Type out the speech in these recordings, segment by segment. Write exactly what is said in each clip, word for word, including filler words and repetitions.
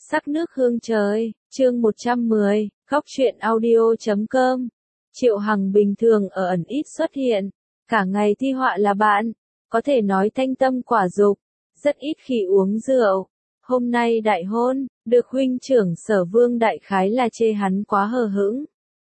Sắc nước hương trời, chương một trăm mười, khóc chuyện audio chấm com. Triệu Hằng bình thường ở ẩn ít xuất hiện, cả ngày thi họa là bạn, có thể nói thanh tâm quả dục, rất ít khi uống rượu. Hôm nay đại hôn, được huynh trưởng Sở Vương đại khái là chê hắn quá hờ hững.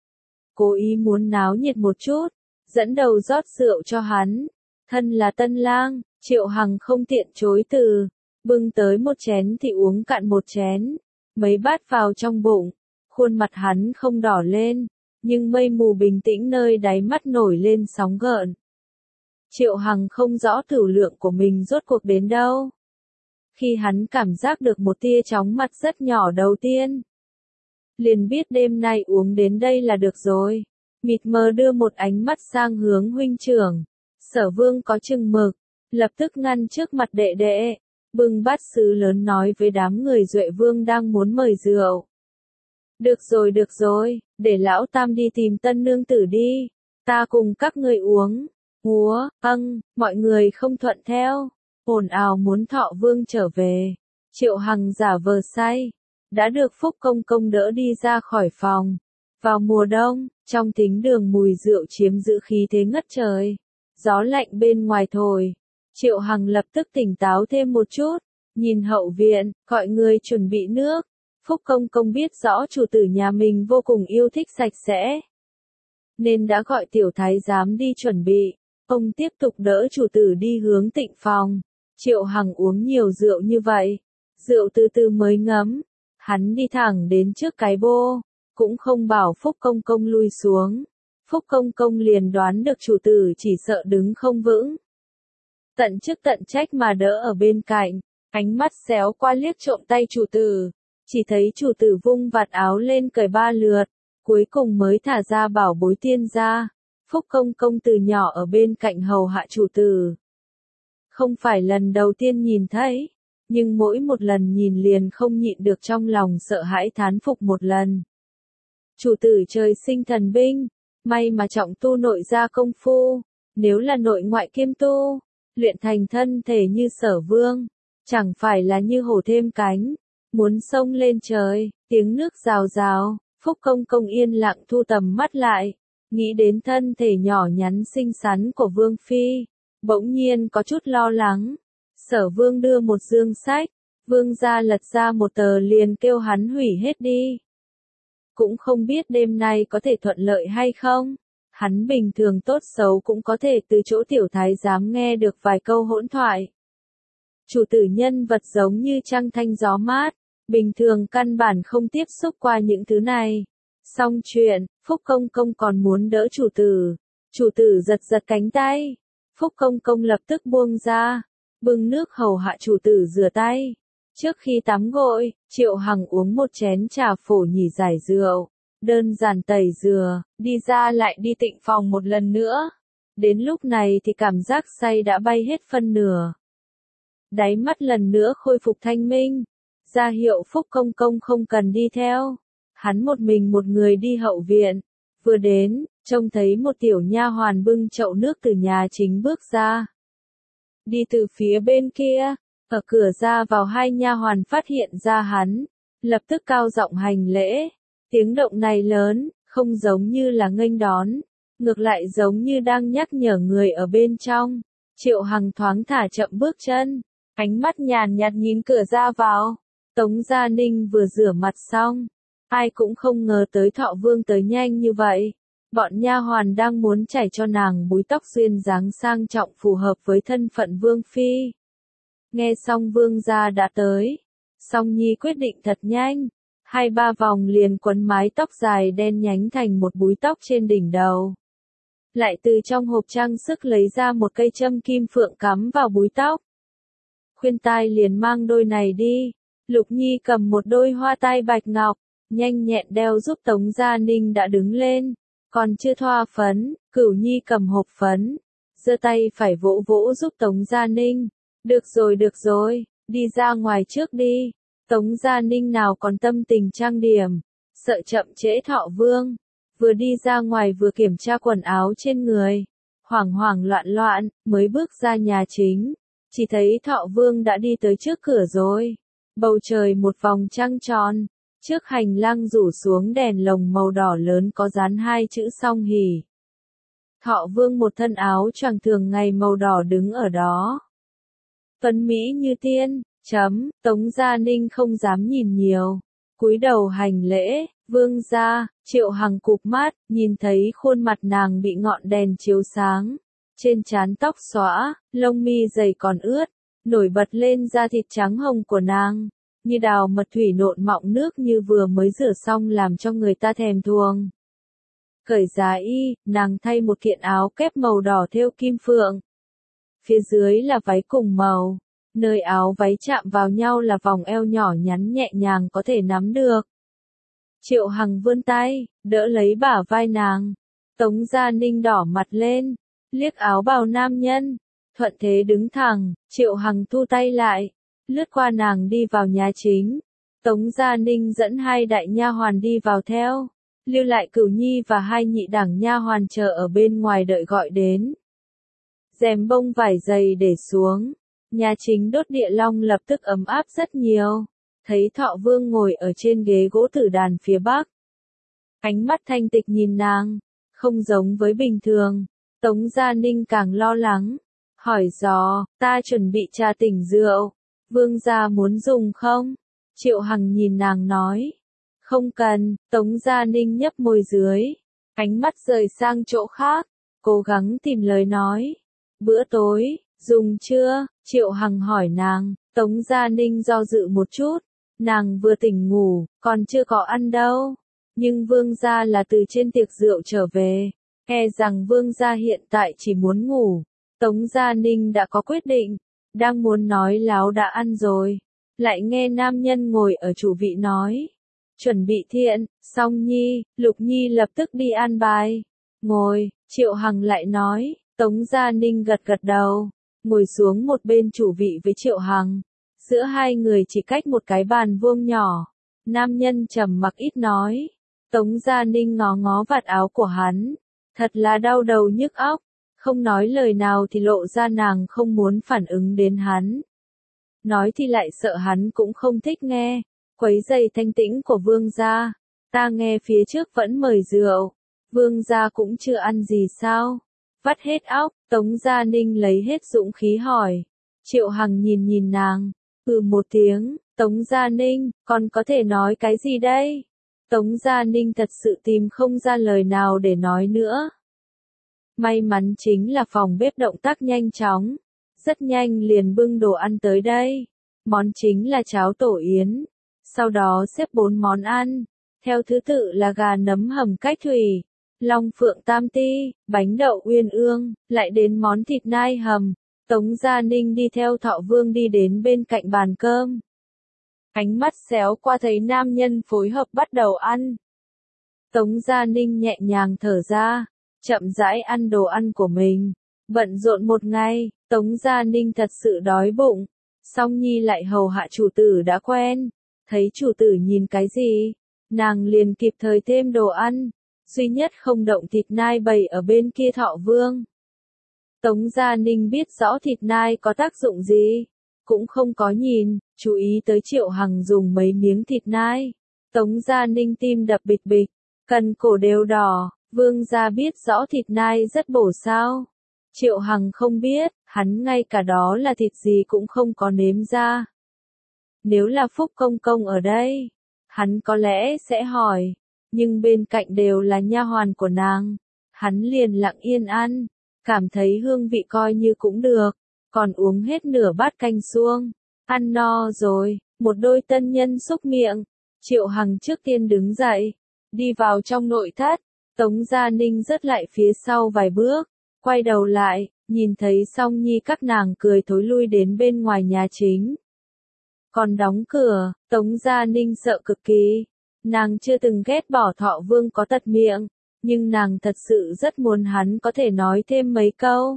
Cố ý muốn náo nhiệt một chút, dẫn đầu rót rượu cho hắn. Thân là tân lang, Triệu Hằng không tiện chối từ. Bưng tới một chén thì uống cạn một chén, mấy bát vào trong bụng, khuôn mặt hắn không đỏ lên, nhưng mây mù bình tĩnh nơi đáy mắt nổi lên sóng gợn. Triệu Hằng không rõ tửu lượng của mình rốt cuộc đến đâu. Khi hắn cảm giác được một tia chóng mặt rất nhỏ đầu tiên, liền biết đêm nay uống đến đây là được rồi, mịt mờ đưa một ánh mắt sang hướng huynh trưởng. Sở Vương có chừng mực, lập tức ngăn trước mặt đệ đệ. Bưng bát sứ lớn nói với đám người Duệ Vương đang muốn mời rượu. Được rồi được rồi, để lão tam đi tìm tân nương tử đi, ta cùng các người uống. Úa, âng, mọi người không thuận theo, ồn ào muốn Thọ Vương trở về. Triệu Hằng giả vờ say, đã được Phúc Công Công đỡ đi ra khỏi phòng. Vào mùa đông, trong thính đường mùi rượu chiếm giữ khí thế ngất trời, gió lạnh bên ngoài thổi. Triệu Hằng lập tức tỉnh táo thêm một chút, nhìn hậu viện, gọi người chuẩn bị nước. Phúc Công Công biết rõ chủ tử nhà mình vô cùng yêu thích sạch sẽ, nên đã gọi tiểu thái giám đi chuẩn bị. Ông tiếp tục đỡ chủ tử đi hướng tịnh phòng. Triệu Hằng uống nhiều rượu như vậy, rượu từ từ mới ngấm. Hắn đi thẳng đến trước cái bô, cũng không bảo Phúc Công Công lui xuống. Phúc Công Công liền đoán được chủ tử chỉ sợ đứng không vững, tận chức tận trách mà đỡ ở bên cạnh, ánh mắt xéo qua liếc trộm tay chủ tử, chỉ thấy chủ tử vung vạt áo lên cởi ba lượt, cuối cùng mới thả ra bảo bối tiên ra. Phúc Công Công từ nhỏ ở bên cạnh hầu hạ chủ tử, không phải lần đầu tiên nhìn thấy, nhưng mỗi một lần nhìn liền không nhịn được trong lòng sợ hãi thán phục một lần. Chủ tử trời sinh thần binh, may mà trọng tu nội gia công phu, nếu là nội ngoại kiêm tu, luyện thành thân thể như Sở Vương, chẳng phải là như hổ thêm cánh, muốn xông lên trời. Tiếng nước rào rào, Phúc Công Công yên lặng thu tầm mắt lại, nghĩ đến thân thể nhỏ nhắn xinh xắn của Vương Phi, bỗng nhiên có chút lo lắng. Sở Vương đưa một dương sách, Vương gia lật ra một tờ liền kêu hắn hủy hết đi. Cũng không biết đêm nay có thể thuận lợi hay không. Hắn bình thường tốt xấu cũng có thể từ chỗ tiểu thái giám nghe được vài câu hỗn thoại. Chủ tử nhân vật giống như trăng thanh gió mát, bình thường căn bản không tiếp xúc qua những thứ này. Xong chuyện, Phúc Công Công còn muốn đỡ chủ tử. Chủ tử giật giật cánh tay. Phúc Công Công lập tức buông ra, bưng nước hầu hạ chủ tử rửa tay. Trước khi tắm gội, Triệu Hằng uống một chén trà phổ nhì giải rượu. Đơn giản tẩy rửa, đi ra lại đi tịnh phòng một lần nữa. Đến lúc này thì cảm giác say đã bay hết phân nửa. Đáy mắt lần nữa khôi phục thanh minh, ra hiệu Phúc Công Công không cần đi theo. Hắn một mình một người đi hậu viện, vừa đến, trông thấy một tiểu nha hoàn bưng chậu nước từ nhà chính bước ra. Đi từ phía bên kia, ở cửa ra vào hai nha hoàn phát hiện ra hắn, lập tức cao giọng hành lễ. Tiếng động này lớn, không giống như là nghênh đón, ngược lại giống như đang nhắc nhở người ở bên trong. Triệu Hằng thoáng thả chậm bước chân, ánh mắt nhàn nhạt nhìn cửa ra vào. Tống Gia Ninh vừa rửa mặt xong, ai cũng không ngờ tới Thọ Vương tới nhanh như vậy. Bọn nha hoàn đang muốn chải cho nàng búi tóc duyên dáng sang trọng phù hợp với thân phận Vương Phi. Nghe xong Vương gia đã tới, Song Nhi quyết định thật nhanh. Hai ba vòng liền quấn mái tóc dài đen nhánh thành một búi tóc trên đỉnh đầu. Lại từ trong hộp trang sức lấy ra một cây châm kim phượng cắm vào búi tóc. Khuyên tai liền mang đôi này đi. Lục Nhi cầm một đôi hoa tai bạch ngọc, nhanh nhẹn đeo giúp Tống Gia Ninh đã đứng lên. Còn chưa thoa phấn, Cửu Nhi cầm hộp phấn, giơ tay phải vỗ vỗ giúp Tống Gia Ninh. Được rồi được rồi, đi ra ngoài trước đi. Tống Gia Ninh nào còn tâm tình trang điểm, sợ chậm trễ Thọ Vương, vừa đi ra ngoài vừa kiểm tra quần áo trên người, hoảng hoảng loạn loạn, mới bước ra nhà chính, chỉ thấy Thọ Vương đã đi tới trước cửa rồi. Bầu trời một vòng trăng tròn, trước hành lang rủ xuống đèn lồng màu đỏ lớn có dán hai chữ song hỷ. Thọ Vương một thân áo choàng thường ngày màu đỏ đứng ở đó. Tuấn Mỹ như tiên, chấm, Tống Gia Ninh không dám nhìn nhiều. Cúi đầu hành lễ, vương gia, Triệu Hằng cụp mắt, nhìn thấy khuôn mặt nàng bị ngọn đèn chiếu sáng. Trên trán tóc xõa, lông mi dày còn ướt, nổi bật lên da thịt trắng hồng của nàng. Như đào mật thủy nộn mọng nước như vừa mới rửa xong làm cho người ta thèm thuồng. Cởi giá y, nàng thay một kiện áo kép màu đỏ thêu kim phượng. Phía dưới là váy cùng màu, nơi áo váy chạm vào nhau là vòng eo nhỏ nhắn nhẹ nhàng có thể nắm được. Triệu Hằng vươn tay, đỡ lấy bả vai nàng. Tống Gia Ninh đỏ mặt lên, liếc áo bào nam nhân, thuận thế đứng thẳng, Triệu Hằng thu tay lại, lướt qua nàng đi vào nhà chính. Tống Gia Ninh dẫn hai đại nha hoàn đi vào theo, lưu lại Cửu Nhi và hai nhị đẳng nha hoàn chờ ở bên ngoài đợi gọi đến. Rèm bông vải dày để xuống, nhà chính đốt địa long lập tức ấm áp rất nhiều. Thấy Thọ Vương ngồi ở trên ghế gỗ tử đàn phía bắc. Ánh mắt thanh tịch nhìn nàng, không giống với bình thường. Tống Gia Ninh càng lo lắng, hỏi dò, ta chuẩn bị trà tỉnh rượu, vương gia muốn dùng không? Triệu Hằng nhìn nàng nói, không cần. Tống Gia Ninh nhấp môi dưới, ánh mắt rời sang chỗ khác, cố gắng tìm lời nói. Bữa tối, dùng chưa? Triệu Hằng hỏi nàng. Tống Gia Ninh do dự một chút, nàng vừa tỉnh ngủ, còn chưa có ăn đâu. Nhưng vương gia là từ trên tiệc rượu trở về, e rằng vương gia hiện tại chỉ muốn ngủ. Tống Gia Ninh đã có quyết định, đang muốn nói láo đã ăn rồi, lại nghe nam nhân ngồi ở chủ vị nói, chuẩn bị thiện, Song Nhi, Lục Nhi lập tức đi an bài. Ngồi, Triệu Hằng lại nói. Tống Gia Ninh gật gật đầu, ngồi xuống một bên chủ vị với Triệu Hằng. Giữa hai người chỉ cách một cái bàn vuông nhỏ. Nam nhân trầm mặc ít nói. Tống Gia Ninh ngó ngó vạt áo của hắn, thật là đau đầu nhức óc, không nói lời nào thì lộ ra nàng không muốn phản ứng đến hắn. Nói thì lại sợ hắn cũng không thích nghe, quấy rầy thanh tĩnh của vương gia. Ta nghe phía trước vẫn mời rượu, vương gia cũng chưa ăn gì sao? Vắt hết óc, Tống Gia Ninh lấy hết dũng khí hỏi. Triệu Hằng nhìn nhìn nàng, ừ một tiếng. Tống Gia Ninh, con có thể nói cái gì đây? Tống Gia Ninh thật sự tìm không ra lời nào để nói nữa. May mắn chính là phòng bếp động tác nhanh chóng, rất nhanh liền bưng đồ ăn tới đây. Món chính là cháo tổ yến, sau đó xếp bốn món ăn, theo thứ tự là gà nấm hầm cách thủy, long phượng tam ti, bánh đậu uyên ương, lại đến món thịt nai hầm. Tống Gia Ninh đi theo Thọ Vương đi đến bên cạnh bàn cơm. Ánh mắt xéo qua thấy nam nhân phối hợp bắt đầu ăn. Tống Gia Ninh nhẹ nhàng thở ra, chậm rãi ăn đồ ăn của mình. Bận rộn một ngày, Tống Gia Ninh thật sự đói bụng. Song Nhi lại hầu hạ chủ tử đã quen. Thấy chủ tử nhìn cái gì, nàng liền kịp thời thêm đồ ăn. Duy nhất không động thịt nai bày ở bên kia Thọ Vương. Tống Gia Ninh biết rõ thịt nai có tác dụng gì, cũng không có nhìn, chú ý tới Triệu Hằng dùng mấy miếng thịt nai. Tống Gia Ninh tim đập bịch bịch, cần cổ đều đỏ, vương gia biết rõ thịt nai rất bổ sao. Triệu Hằng không biết, hắn ngay cả đó là thịt gì cũng không có nếm ra. Nếu là Phúc Công Công ở đây, hắn có lẽ sẽ hỏi, nhưng bên cạnh đều là nha hoàn của nàng. Hắn liền lặng yên ăn, cảm thấy hương vị coi như cũng được, còn uống hết nửa bát canh suông. Ăn no rồi, một đôi tân nhân xúc miệng. Triệu Hằng trước tiên đứng dậy, đi vào trong nội thất. Tống Gia Ninh rớt lại phía sau vài bước, quay đầu lại, nhìn thấy Song Nhi các nàng cười thối lui đến bên ngoài nhà chính. Còn đóng cửa, Tống Gia Ninh sợ cực kỳ. Nàng chưa từng ghét bỏ Thọ Vương có tật miệng, nhưng nàng thật sự rất muốn hắn có thể nói thêm mấy câu.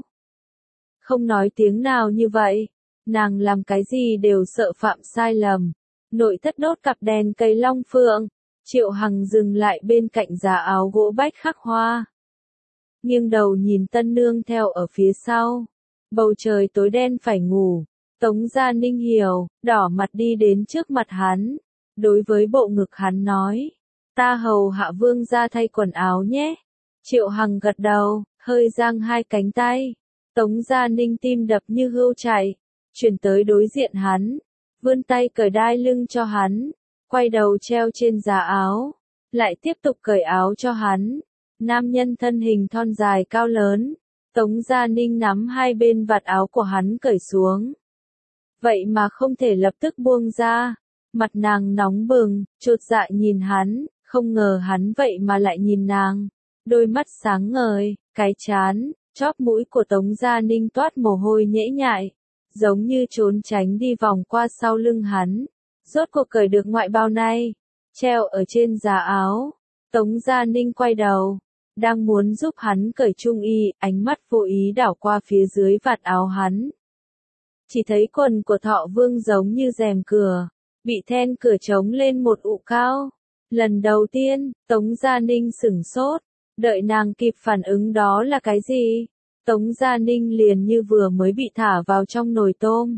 Không nói tiếng nào như vậy, nàng làm cái gì đều sợ phạm sai lầm. Nội thất đốt cặp đèn cây long phượng, Triệu Hằng dừng lại bên cạnh giá áo gỗ bách khắc hoa. Nghiêng đầu nhìn tân nương theo ở phía sau. Bầu trời tối đen phải ngủ, Tống Gia Ninh hiểu, đỏ mặt đi đến trước mặt hắn. Đối với bộ ngực hắn nói, ta hầu hạ vương gia thay quần áo nhé. Triệu Hằng gật đầu, hơi giang hai cánh tay. Tống Gia Ninh tim đập như hươu chạy, chuyển tới đối diện hắn, vươn tay cởi đai lưng cho hắn, quay đầu treo trên giá áo, lại tiếp tục cởi áo cho hắn. Nam nhân thân hình thon dài cao lớn, Tống Gia Ninh nắm hai bên vạt áo của hắn cởi xuống. Vậy mà không thể lập tức buông ra, mặt nàng nóng bừng, chột dạ nhìn hắn, không ngờ hắn vậy mà lại nhìn nàng. Đôi mắt sáng ngời, cái trán, chóp mũi của Tống Gia Ninh toát mồ hôi nhễ nhại, giống như trốn tránh đi vòng qua sau lưng hắn. Rốt cuộc cởi được ngoại bao này, treo ở trên giá áo. Tống Gia Ninh quay đầu, đang muốn giúp hắn cởi trung y, ánh mắt vô ý đảo qua phía dưới vạt áo hắn. Chỉ thấy quần của Thọ Vương giống như rèm cửa, bị then cửa trống lên một ụ cao. Lần đầu tiên, Tống Gia Ninh sửng sốt, đợi nàng kịp phản ứng đó là cái gì? Tống Gia Ninh liền như vừa mới bị thả vào trong nồi tôm.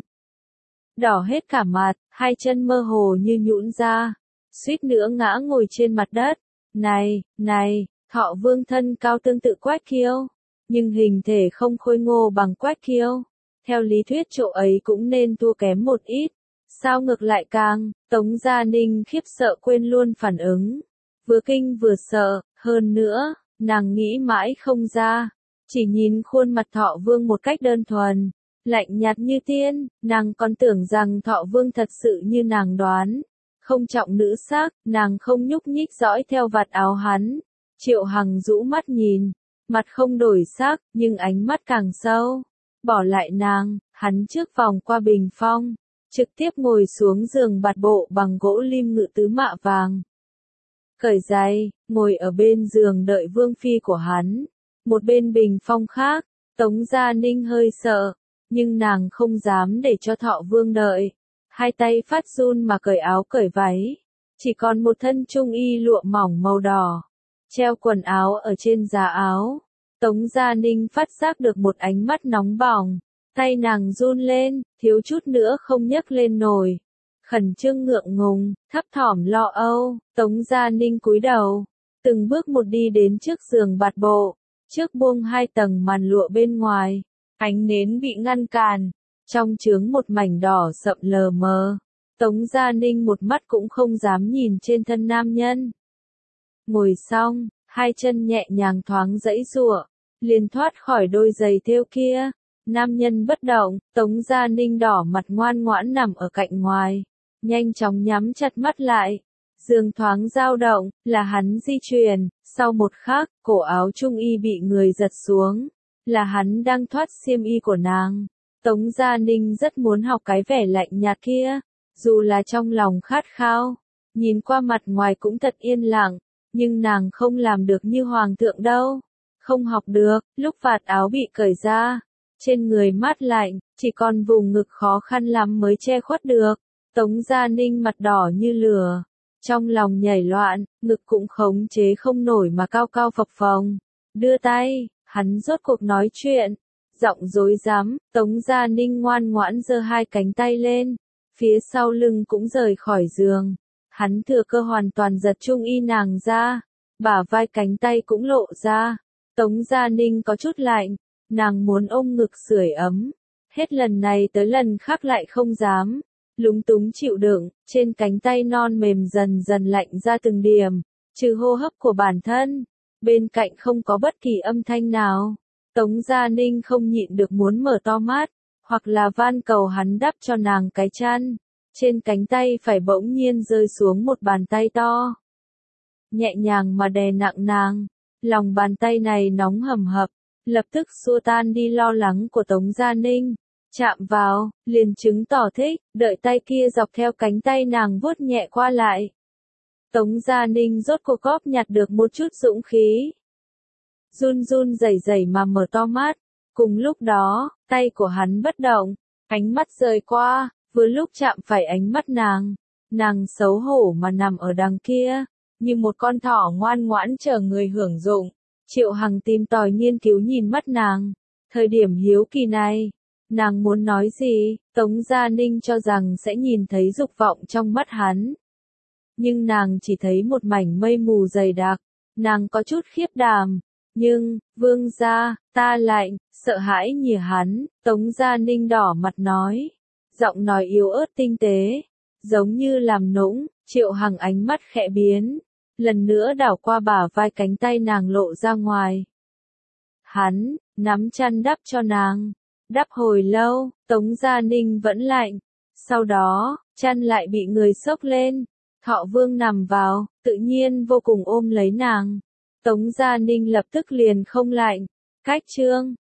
Đỏ hết cả mặt, hai chân mơ hồ như nhũn ra, suýt nữa ngã ngồi trên mặt đất. Này, này, Thọ Vương thân cao tương tự Quách Kiêu, nhưng hình thể không khôi ngô bằng Quách Kiêu. Theo lý thuyết chỗ ấy cũng nên thua kém một ít. Sao ngược lại càng, Tống Gia Ninh khiếp sợ quên luôn phản ứng. Vừa kinh vừa sợ, hơn nữa, nàng nghĩ mãi không ra. Chỉ nhìn khuôn mặt Thọ Vương một cách đơn thuần, lạnh nhạt như tiên, nàng còn tưởng rằng Thọ Vương thật sự như nàng đoán. Không trọng nữ sắc, nàng không nhúc nhích dõi theo vạt áo hắn. Triệu Hằng rũ mắt nhìn, mặt không đổi sắc, nhưng ánh mắt càng sâu. Bỏ lại nàng, hắn trước vòng qua bình phong, trực tiếp ngồi xuống giường bạt bộ bằng gỗ lim ngự tứ mạ vàng. Cởi giày, ngồi ở bên giường đợi vương phi của hắn. Một bên bình phong khác, Tống Gia Ninh hơi sợ, nhưng nàng không dám để cho Thọ Vương đợi. Hai tay phát run mà cởi áo cởi váy, chỉ còn một thân trung y lụa mỏng màu đỏ, treo quần áo ở trên giá áo. Tống Gia Ninh phát giác được một ánh mắt nóng bỏng, tay nàng run lên, thiếu chút nữa không nhấc lên nổi. Khẩn trương ngượng ngùng, thấp thỏm lo âu, Tống Gia Ninh cúi đầu, từng bước một đi đến trước giường bạt bộ, trước buông hai tầng màn lụa bên ngoài, ánh nến bị ngăn cản, trong chướng một mảnh đỏ sậm lờ mờ. Tống Gia Ninh một mắt cũng không dám nhìn trên thân nam nhân. Ngồi xong, hai chân nhẹ nhàng thoáng giãy giụa, liền thoát khỏi đôi giày thêu kia. Nam nhân bất động, Tống Gia Ninh đỏ mặt ngoan ngoãn nằm ở cạnh ngoài, nhanh chóng nhắm chặt mắt lại. Giường thoáng dao động, là hắn di chuyển, sau một khắc, cổ áo trung y bị người giật xuống, là hắn đang thoát xiêm y của nàng. Tống Gia Ninh rất muốn học cái vẻ lạnh nhạt kia, dù là trong lòng khát khao, nhìn qua mặt ngoài cũng thật yên lặng, nhưng nàng không làm được như hoàng thượng đâu. Không học được, lúc vạt áo bị cởi ra, trên người mát lạnh, chỉ còn vùng ngực khó khăn lắm mới che khuất được. Tống Gia Ninh mặt đỏ như lửa, trong lòng nhảy loạn, ngực cũng khống chế không nổi mà cao cao phập phồng. Đưa tay, hắn rốt cuộc nói chuyện, giọng rối rắm. Tống Gia Ninh ngoan ngoãn giơ hai cánh tay lên, phía sau lưng cũng rời khỏi giường. Hắn thừa cơ hoàn toàn giật trung y nàng ra, bả vai cánh tay cũng lộ ra. Tống Gia Ninh có chút lạnh, nàng muốn ôm ngực sưởi ấm, hết lần này tới lần khác lại không dám, lúng túng chịu đựng, trên cánh tay non mềm dần dần lạnh ra từng điểm, trừ hô hấp của bản thân, bên cạnh không có bất kỳ âm thanh nào. Tống Gia Ninh không nhịn được muốn mở to mắt, hoặc là van cầu hắn đắp cho nàng cái chăn, trên cánh tay phải bỗng nhiên rơi xuống một bàn tay to, nhẹ nhàng mà đè nặng nàng. Lòng bàn tay này nóng hầm hập, lập tức xua tan đi lo lắng của Tống Gia Ninh. Chạm vào, liền chứng tỏ thích, đợi tay kia dọc theo cánh tay nàng vuốt nhẹ qua lại. Tống Gia Ninh rốt cuộc góp nhặt được một chút dũng khí. Run run rẩy rẩy mà mở to mắt, cùng lúc đó, tay của hắn bất động, ánh mắt rời qua, vừa lúc chạm phải ánh mắt nàng. Nàng xấu hổ mà nằm ở đằng kia, như một con thỏ ngoan ngoãn chờ người hưởng dụng. Triệu Hằng tìm tòi nghiên cứu nhìn mắt nàng. Thời điểm hiếu kỳ này, Nàng muốn nói gì, Tống Gia Ninh cho rằng sẽ nhìn thấy dục vọng trong mắt hắn. Nhưng nàng chỉ thấy một mảnh mây mù dày đặc, nàng có chút khiếp đảm. Nhưng, vương gia, ta lạnh, sợ hãi nhìa hắn, Tống Gia Ninh đỏ mặt nói. Giọng nói yếu ớt tinh tế, giống như làm nũng, Triệu Hằng ánh mắt khẽ biến. Lần nữa đảo qua bả vai cánh tay nàng lộ ra ngoài. Hắn, nắm chăn đắp cho nàng. Đắp hồi lâu, Tống Gia Ninh vẫn lạnh. Sau đó, chăn lại bị người xốc lên. Thọ Vương nằm vào, tự nhiên vô cùng ôm lấy nàng. Tống Gia Ninh lập tức liền không lạnh. Cách chương